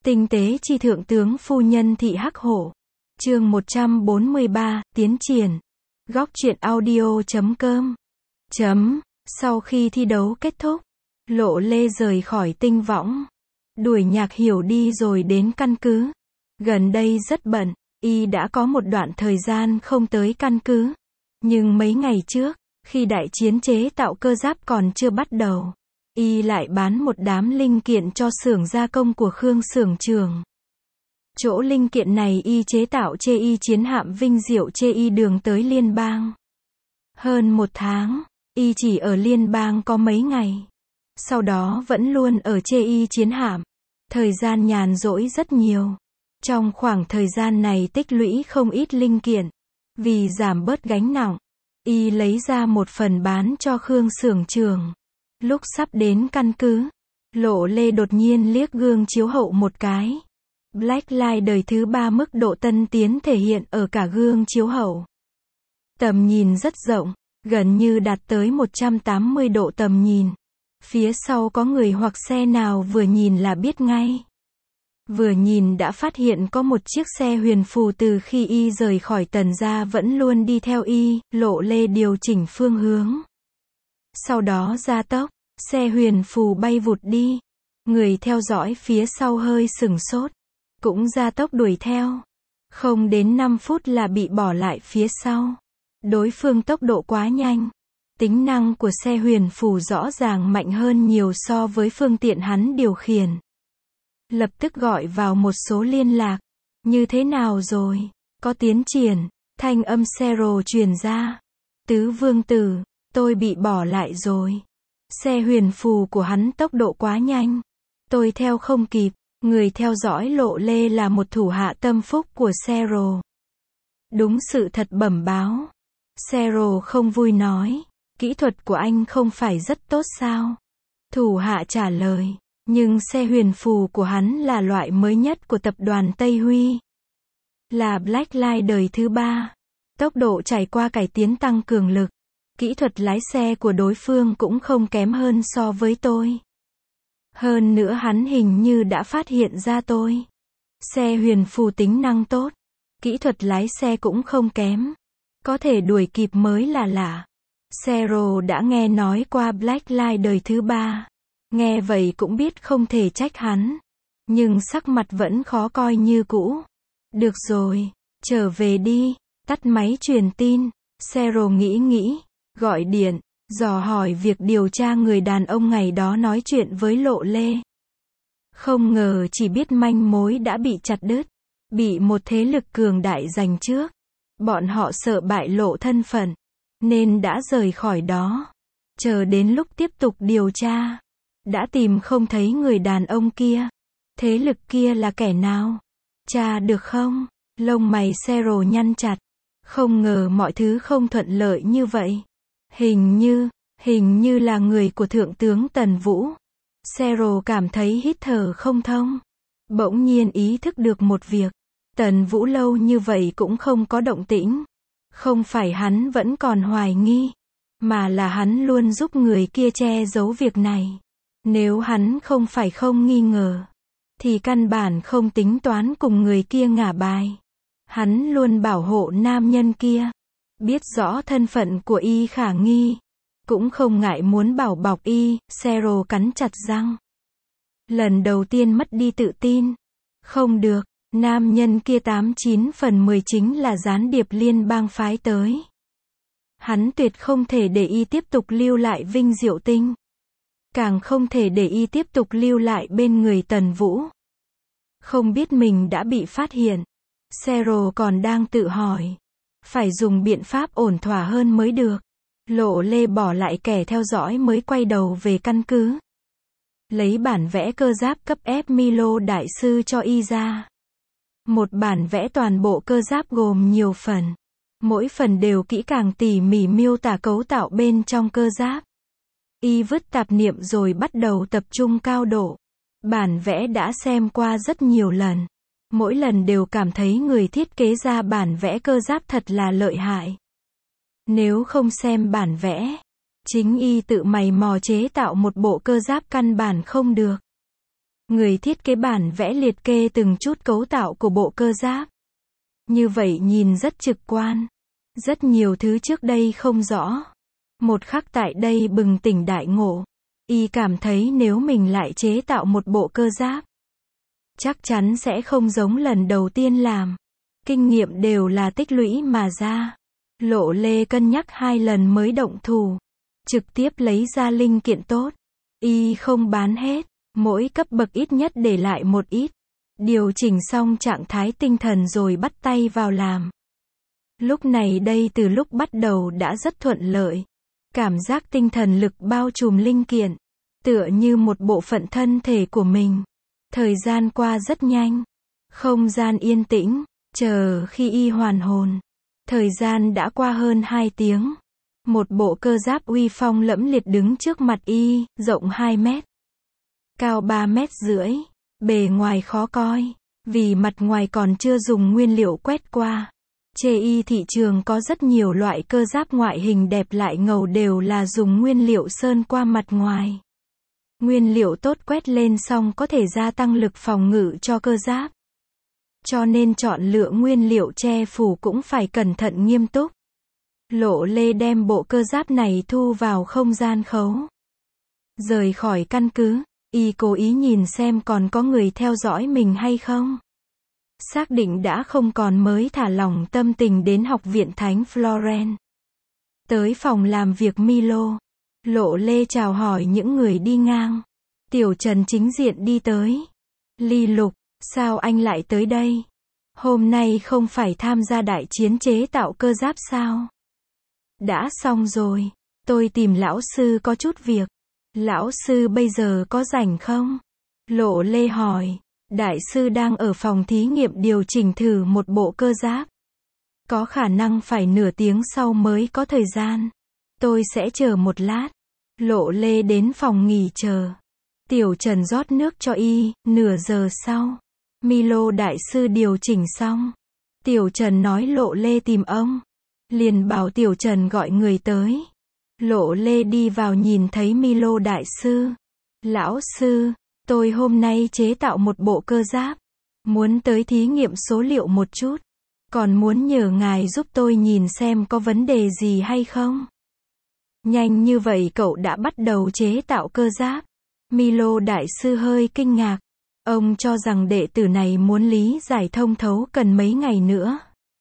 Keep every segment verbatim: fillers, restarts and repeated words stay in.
Tinh tế chi thượng tướng phu nhân thị Hắc Hổ. Chương một trăm bốn mươi ba, tiến triển. Góc truyện audio chấm com. Chấm. Sau khi thi đấu kết thúc, Lộ Lê rời khỏi Tinh Võng. Đuổi Nhạc Hiểu đi rồi đến căn cứ. Gần đây rất bận, y đã có một đoạn thời gian không tới căn cứ. Nhưng mấy ngày trước, khi đại chiến chế tạo cơ giáp còn chưa bắt đầu, y lại bán một đám linh kiện cho xưởng gia công của Khương xưởng trưởng. Chỗ linh kiện này y chế tạo chê y chiến hạm vinh diệu chê y đường tới liên bang. Hơn một tháng, y chỉ ở liên bang có mấy ngày. Sau đó vẫn luôn ở chê y chiến hạm. Thời gian nhàn rỗi rất nhiều. Trong khoảng thời gian này tích lũy không ít linh kiện. Vì giảm bớt gánh nặng, y lấy ra một phần bán cho Khương xưởng trưởng. Lúc sắp đến căn cứ, Lộ Lê đột nhiên liếc gương chiếu hậu một cái. Black Light đời thứ ba mức độ tân tiến thể hiện ở cả gương chiếu hậu. Tầm nhìn rất rộng, gần như đạt tới một trăm tám mươi độ tầm nhìn. Phía sau có người hoặc xe nào vừa nhìn là biết ngay. Vừa nhìn đã phát hiện có một chiếc xe huyền phù từ khi y rời khỏi Tần gia vẫn luôn đi theo y. Lộ Lê điều chỉnh phương hướng. Sau đó gia tốc, xe huyền phù bay vụt đi. Người theo dõi phía sau hơi sửng sốt, cũng gia tốc đuổi theo. Không đến năm phút là bị bỏ lại phía sau. Đối phương tốc độ quá nhanh. Tính năng của xe huyền phù rõ ràng mạnh hơn nhiều so với phương tiện hắn điều khiển. Lập tức gọi vào một số liên lạc. Như thế nào rồi? Có tiến triển. Thanh âm Zero truyền ra. Tứ vương tử, tôi bị bỏ lại rồi. Xe huyền phù của hắn tốc độ quá nhanh. Tôi theo không kịp. Người theo dõi Lộ Lê là một thủ hạ tâm phúc của Zero. Đúng sự thật bẩm báo. Zero không vui nói. Kỹ thuật của anh không phải rất tốt sao? Thủ hạ trả lời. Nhưng xe huyền phù của hắn là loại mới nhất của tập đoàn Tây Huy. Là Black Light đời thứ ba. Tốc độ trải qua cải tiến tăng cường lực. Kỹ thuật lái xe của đối phương cũng không kém hơn so với tôi. Hơn nữa hắn hình như đã phát hiện ra tôi. Xe huyền phù tính năng tốt. Kỹ thuật lái xe cũng không kém. Có thể đuổi kịp mới là lạ. Zero đã nghe nói qua Black Light đời thứ ba. Nghe vậy cũng biết không thể trách hắn. Nhưng sắc mặt vẫn khó coi như cũ. Được rồi, trở về đi. Tắt máy truyền tin. Zero nghĩ nghĩ. Gọi điện, dò hỏi việc điều tra người đàn ông ngày đó nói chuyện với Lộ Lê. Không ngờ chỉ biết manh mối đã bị chặt đứt. Bị một thế lực cường đại giành trước. Bọn họ sợ bại lộ thân phận, nên đã rời khỏi đó. Chờ đến lúc tiếp tục điều tra, đã tìm không thấy người đàn ông kia. Thế lực kia là kẻ nào? Tra được không? Lông mày Zero nhăn chặt. Không ngờ mọi thứ không thuận lợi như vậy. Hình như, hình như là người của Thượng tướng Tần Vũ. Zero cảm thấy hít thở không thông. Bỗng nhiên ý thức được một việc. Tần Vũ lâu như vậy cũng không có động tĩnh. Không phải hắn vẫn còn hoài nghi, mà là hắn luôn giúp người kia che giấu việc này. Nếu hắn không phải không nghi ngờ, thì căn bản không tính toán cùng người kia ngả bài. Hắn luôn bảo hộ nam nhân kia. Biết rõ thân phận của y khả nghi, cũng không ngại muốn bảo bọc y. Zero cắn chặt răng. Lần đầu tiên mất đi tự tin. Không được, nam nhân kia tám chín phần mười chính là gián điệp liên bang phái tới. Hắn tuyệt không thể để y tiếp tục lưu lại Vinh Diệu Tinh. Càng không thể để y tiếp tục lưu lại bên người Tần Vũ. Không biết mình đã bị phát hiện. Zero còn đang tự hỏi. Phải dùng biện pháp ổn thỏa hơn mới được. Lộ Lê bỏ lại kẻ theo dõi mới quay đầu về căn cứ. Lấy bản vẽ cơ giáp cấp ép Milo đại sư cho y ra. Một bản vẽ toàn bộ cơ giáp gồm nhiều phần. Mỗi phần đều kỹ càng tỉ mỉ miêu tả cấu tạo bên trong cơ giáp. Y vứt tạp niệm rồi bắt đầu tập trung cao độ. Bản vẽ đã xem qua rất nhiều lần. Mỗi lần đều cảm thấy người thiết kế ra bản vẽ cơ giáp thật là lợi hại. Nếu không xem bản vẽ, chính y tự mày mò chế tạo một bộ cơ giáp căn bản không được. Người thiết kế bản vẽ liệt kê từng chút cấu tạo của bộ cơ giáp. Như vậy nhìn rất trực quan. Rất nhiều thứ trước đây không rõ. Một khắc tại đây bừng tỉnh đại ngộ. Y cảm thấy nếu mình lại chế tạo một bộ cơ giáp, chắc chắn sẽ không giống lần đầu tiên làm. Kinh nghiệm đều là tích lũy mà ra. Lộ Lê cân nhắc hai lần mới động thủ. Trực tiếp lấy ra linh kiện tốt. Y không bán hết. Mỗi cấp bậc ít nhất để lại một ít. Điều chỉnh xong trạng thái tinh thần rồi bắt tay vào làm. Lúc này đây từ lúc bắt đầu đã rất thuận lợi. Cảm giác tinh thần lực bao trùm linh kiện. Tựa như một bộ phận thân thể của mình. Thời gian qua rất nhanh. Không gian yên tĩnh. Chờ khi y hoàn hồn. Thời gian đã qua hơn hai tiếng. Một bộ cơ giáp uy phong lẫm liệt đứng trước mặt y, rộng hai mét. Cao ba mét rưỡi. Bề ngoài khó coi. Vì mặt ngoài còn chưa dùng nguyên liệu quét qua. Chê y thị trường có rất nhiều loại cơ giáp ngoại hình đẹp lại ngầu đều là dùng nguyên liệu sơn qua mặt ngoài. Nguyên liệu tốt quét lên xong có thể gia tăng lực phòng ngự cho cơ giáp. Cho nên chọn lựa nguyên liệu che phủ cũng phải cẩn thận nghiêm túc. Lộ Lê đem bộ cơ giáp này thu vào không gian khấu. Rời khỏi căn cứ, y cố ý nhìn xem còn có người theo dõi mình hay không. Xác định đã không còn mới thả lỏng tâm tình đến học viện Thánh Florence. Tới phòng làm việc Milo. Lộ Lê chào hỏi những người đi ngang. Tiểu Trần chính diện đi tới. Ly Lục, sao anh lại tới đây? Hôm nay không phải tham gia đại chiến chế tạo cơ giáp sao? Đã xong rồi. Tôi tìm lão sư có chút việc. Lão sư bây giờ có rảnh không? Lộ Lê hỏi. Đại sư đang ở phòng thí nghiệm điều chỉnh thử một bộ cơ giáp. Có khả năng phải nửa tiếng sau mới có thời gian. Tôi sẽ chờ một lát. Lộ Lê đến phòng nghỉ chờ. Tiểu Trần rót nước cho y, nửa giờ sau. Milo đại sư điều chỉnh xong. Tiểu Trần nói Lộ Lê tìm ông. Liền bảo Tiểu Trần gọi người tới. Lộ Lê đi vào nhìn thấy Milo đại sư. Lão sư, tôi hôm nay chế tạo một bộ cơ giáp. Muốn tới thí nghiệm số liệu một chút. Còn muốn nhờ ngài giúp tôi nhìn xem có vấn đề gì hay không. Nhanh như vậy cậu đã bắt đầu chế tạo cơ giáp. Milo đại sư hơi kinh ngạc. Ông cho rằng đệ tử này muốn lý giải thông thấu cần mấy ngày nữa.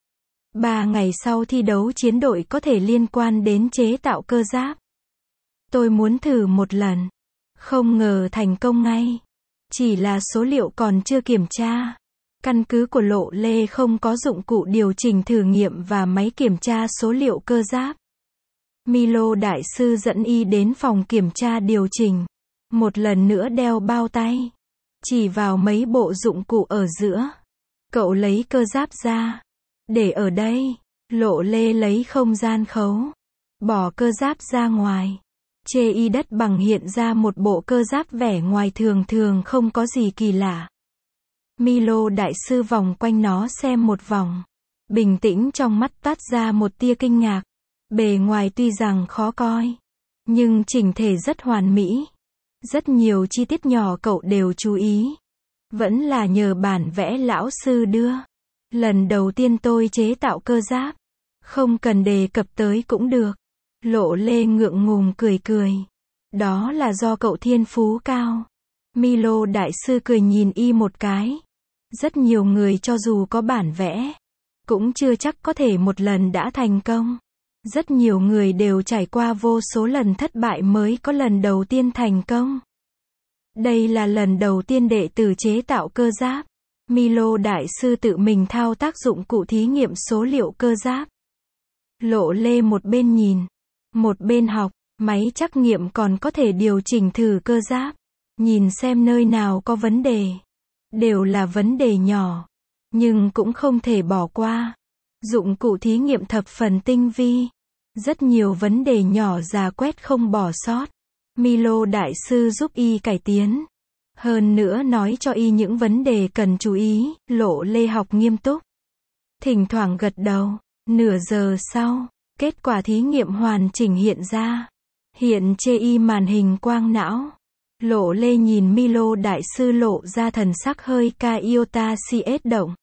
Ba ngày sau thi đấu chiến đội có thể liên quan đến chế tạo cơ giáp. Tôi muốn thử một lần. Không ngờ thành công ngay. Chỉ là số liệu còn chưa kiểm tra. Căn cứ của Lộ Lê không có dụng cụ điều chỉnh thử nghiệm và máy kiểm tra số liệu cơ giáp. Milo đại sư dẫn y đến phòng kiểm tra điều chỉnh. Một lần nữa đeo bao tay. Chỉ vào mấy bộ dụng cụ ở giữa. Cậu lấy cơ giáp ra. Để ở đây. Lộ Lê lấy không gian khấu. Bỏ cơ giáp ra ngoài. Chê y đất bằng hiện ra một bộ cơ giáp vẻ ngoài thường thường không có gì kỳ lạ. Milo đại sư vòng quanh nó xem một vòng. Bình tĩnh trong mắt toát ra một tia kinh ngạc. Bề ngoài tuy rằng khó coi. Nhưng chỉnh thể rất hoàn mỹ. Rất nhiều chi tiết nhỏ cậu đều chú ý. Vẫn là nhờ bản vẽ lão sư đưa. Lần đầu tiên tôi chế tạo cơ giáp. Không cần đề cập tới cũng được. Lộ Lê ngượng ngùng cười cười. Đó là do cậu thiên phú cao. Milo đại sư cười nhìn y một cái. Rất nhiều người cho dù có bản vẽ. Cũng chưa chắc có thể một lần đã thành công. Rất nhiều người đều trải qua vô số lần thất bại mới có lần đầu tiên thành công. Đây là lần đầu tiên đệ tử chế tạo cơ giáp. Milo đại sư tự mình thao tác dụng cụ thí nghiệm số liệu cơ giáp. Lộ Lê một bên nhìn, một bên học, máy trắc nghiệm còn có thể điều chỉnh thử cơ giáp. Nhìn xem nơi nào có vấn đề. Đều là vấn đề nhỏ. Nhưng cũng không thể bỏ qua. Dụng cụ thí nghiệm thập phần tinh vi. Rất nhiều vấn đề nhỏ già quét không bỏ sót. Milo đại sư giúp y cải tiến. Hơn nữa nói cho y những vấn đề cần chú ý. Lộ Lê học nghiêm túc. Thỉnh thoảng gật đầu. Nửa giờ sau, kết quả thí nghiệm hoàn chỉnh hiện ra. Hiện chê y màn hình quang não. Lộ Lê nhìn Milo đại sư lộ ra thần sắc hơi ca iota cs động.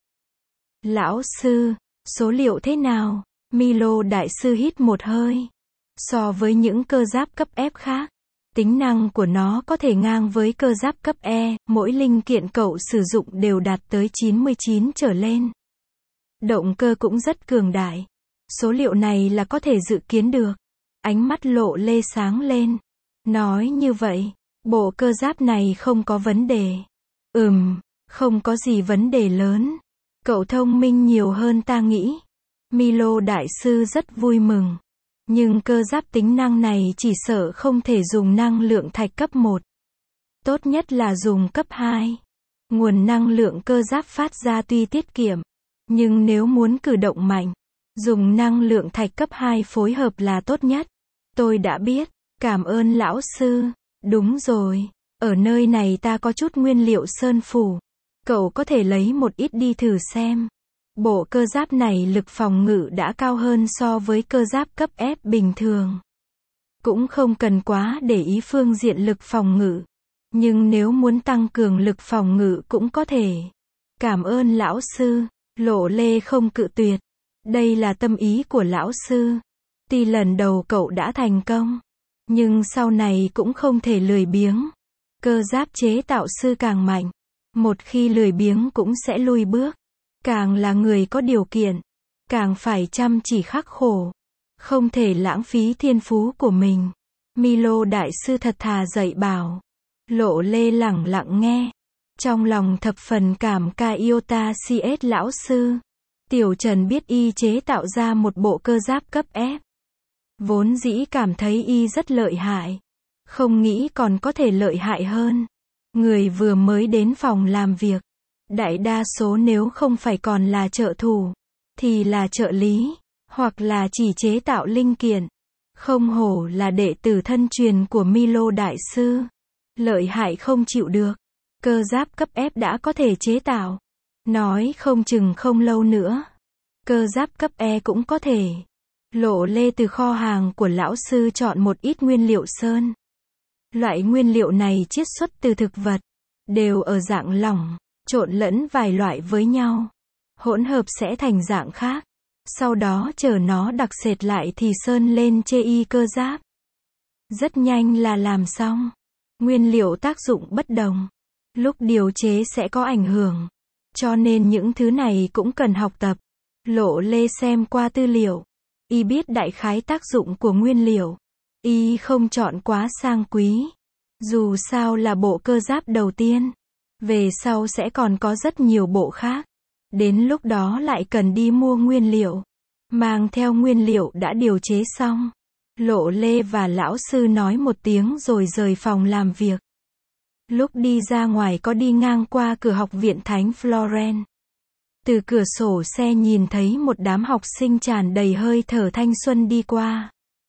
Lão sư, số liệu thế nào? Milo đại sư hít một hơi. So với những cơ giáp cấp F khác, tính năng của nó có thể ngang với cơ giáp cấp E, mỗi linh kiện cậu sử dụng đều đạt tới chín mươi chín trở lên. Động cơ cũng rất cường đại. Số liệu này là có thể dự kiến được. Ánh mắt Lộ Lê sáng lên. Nói như vậy, bộ cơ giáp này không có vấn đề. Ừm, không có gì vấn đề lớn. Cậu thông minh nhiều hơn ta nghĩ. Milo đại sư rất vui mừng. Nhưng cơ giáp tính năng này chỉ sợ không thể dùng năng lượng thạch cấp một. Tốt nhất là dùng cấp hai. Nguồn năng lượng cơ giáp phát ra tuy tiết kiệm, nhưng nếu muốn cử động mạnh, dùng năng lượng thạch cấp hai phối hợp là tốt nhất. Tôi đã biết, cảm ơn lão sư. Đúng rồi, ở nơi này ta có chút nguyên liệu sơn phủ. Cậu có thể lấy một ít đi thử xem. Bộ cơ giáp này lực phòng ngự đã cao hơn so với cơ giáp cấp F bình thường. Cũng không cần quá để ý phương diện lực phòng ngự. Nhưng nếu muốn tăng cường lực phòng ngự cũng có thể. Cảm ơn lão sư. Lộ Lê không cự tuyệt. Đây là tâm ý của lão sư. Tuy lần đầu cậu đã thành công, nhưng sau này cũng không thể lười biếng. Cơ giáp chế tạo sư càng mạnh, một khi lười biếng cũng sẽ lui bước. Càng là người có điều kiện, càng phải chăm chỉ khắc khổ. Không thể lãng phí thiên phú của mình. Milo đại sư thật thà dạy bảo. Lộ Lê lẳng lặng nghe. Trong lòng thập phần cảm ca iota cs lão sư. Tiểu Trần biết y chế tạo ra một bộ cơ giáp cấp F. Vốn dĩ cảm thấy y rất lợi hại. Không nghĩ còn có thể lợi hại hơn. Người vừa mới đến phòng làm việc. Đại đa số nếu không phải còn là trợ thủ, thì là trợ lý, hoặc là chỉ chế tạo linh kiện. Không hổ là đệ tử thân truyền của Milo đại sư. Lợi hại không chịu được. Cơ giáp cấp F đã có thể chế tạo. Nói không chừng không lâu nữa. Cơ giáp cấp E cũng có thể. Lộ Lê từ kho hàng của lão sư chọn một ít nguyên liệu sơn. Loại nguyên liệu này chiết xuất từ thực vật, đều ở dạng lỏng, trộn lẫn vài loại với nhau. Hỗn hợp sẽ thành dạng khác. Sau đó chờ nó đặc sệt lại thì sơn lên chê y cơ giáp. Rất nhanh là làm xong. Nguyên liệu tác dụng bất đồng. Lúc điều chế sẽ có ảnh hưởng. Cho nên những thứ này cũng cần học tập. Lộ Lê xem qua tư liệu. Y biết đại khái tác dụng của nguyên liệu. Y không chọn quá sang quý. Dù sao là bộ cơ giáp đầu tiên. Về sau sẽ còn có rất nhiều bộ khác. Đến lúc đó lại cần đi mua nguyên liệu. Mang theo nguyên liệu đã điều chế xong. Lộ Lê và lão sư nói một tiếng rồi rời phòng làm việc. Lúc đi ra ngoài có đi ngang qua cửa học viện Thánh Florence. Từ cửa sổ xe nhìn thấy một đám học sinh tràn đầy hơi thở thanh xuân đi qua.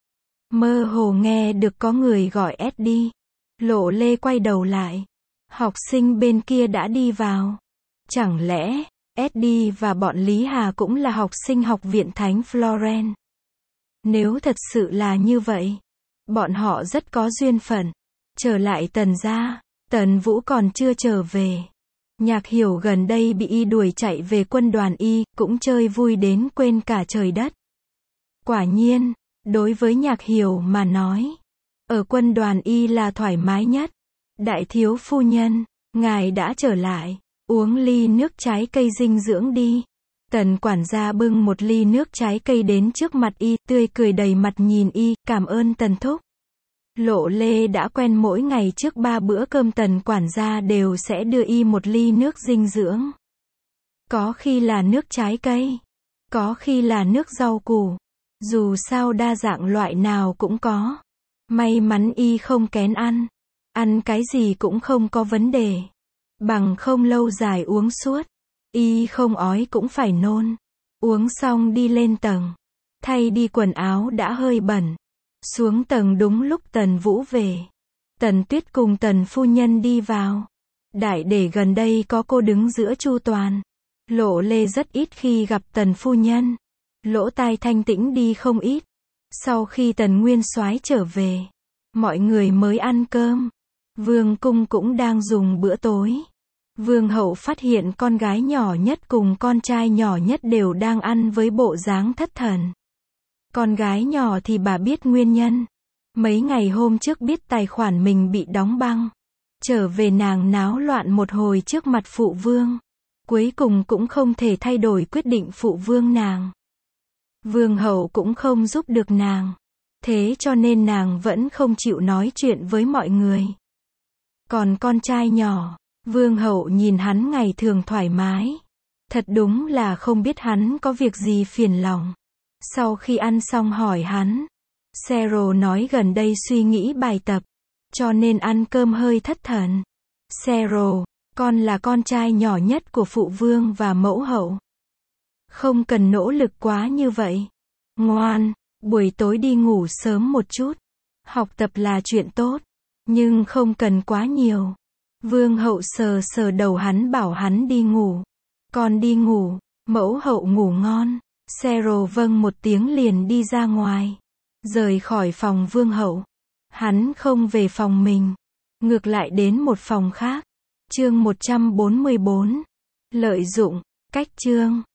Mơ hồ nghe được có người gọi Eddie. Lộ Lê quay đầu lại. Học sinh bên kia đã đi vào. Chẳng lẽ, Eddie và bọn Lý Hà cũng là học sinh học viện Thánh Florence? Nếu thật sự là như vậy, bọn họ rất có duyên phận. Trở lại Tần gia, Tần Vũ còn chưa trở về. Nhạc Hiểu gần đây bị y đuổi chạy về quân đoàn y, cũng chơi vui đến quên cả trời đất. Quả nhiên, đối với Nhạc Hiểu mà nói, ở quân đoàn y là thoải mái nhất. Đại thiếu phu nhân, ngài đã trở lại, uống ly nước trái cây dinh dưỡng đi. Tần quản gia bưng một ly nước trái cây đến trước mặt y, tươi cười đầy mặt nhìn y, cảm ơn Tần thúc. Lộ Lê đã quen mỗi ngày trước ba bữa cơm Tần quản gia đều sẽ đưa y một ly nước dinh dưỡng. Có khi là nước trái cây, có khi là nước rau củ. Dù sao đa dạng loại nào cũng có. May mắn y không kén ăn. Ăn cái gì cũng không có vấn đề. Bằng không lâu dài uống suốt. Y không ói cũng phải nôn. Uống xong đi lên tầng. Thay đi quần áo đã hơi bẩn. Xuống tầng đúng lúc Tần Vũ về. Tần Tuyết cùng Tần phu nhân đi vào. Đại để gần đây có cô đứng giữa chu toàn. Lộ Lê rất ít khi gặp Tần phu nhân. Lỗ tai thanh tĩnh đi không ít. Sau khi Tần Nguyên Soái trở về, mọi người mới ăn cơm. Vương cung cũng đang dùng bữa tối. Vương hậu phát hiện con gái nhỏ nhất cùng con trai nhỏ nhất đều đang ăn với bộ dáng thất thần. Con gái nhỏ thì bà biết nguyên nhân. Mấy ngày hôm trước biết tài khoản mình bị đóng băng. Trở về nàng náo loạn một hồi trước mặt phụ vương. Cuối cùng cũng không thể thay đổi quyết định phụ vương nàng. Vương hậu cũng không giúp được nàng. Thế cho nên nàng vẫn không chịu nói chuyện với mọi người. Còn con trai nhỏ, vương hậu nhìn hắn ngày thường thoải mái. Thật đúng là không biết hắn có việc gì phiền lòng. Sau khi ăn xong hỏi hắn. Sero nói gần đây suy nghĩ bài tập. Cho nên ăn cơm hơi thất thần. Sero, con là con trai nhỏ nhất của phụ vương và mẫu hậu. Không cần nỗ lực quá như vậy. Ngoan, buổi tối đi ngủ sớm một chút. Học tập là chuyện tốt. Nhưng không cần quá nhiều. Vương hậu sờ sờ đầu hắn bảo hắn đi ngủ. Con đi ngủ, mẫu hậu ngủ ngon. Sero vâng một tiếng liền đi ra ngoài. Rời khỏi phòng vương hậu. Hắn không về phòng mình. Ngược lại đến một phòng khác. Chương một trăm bốn mươi bốn. Lợi dụng, cách chương.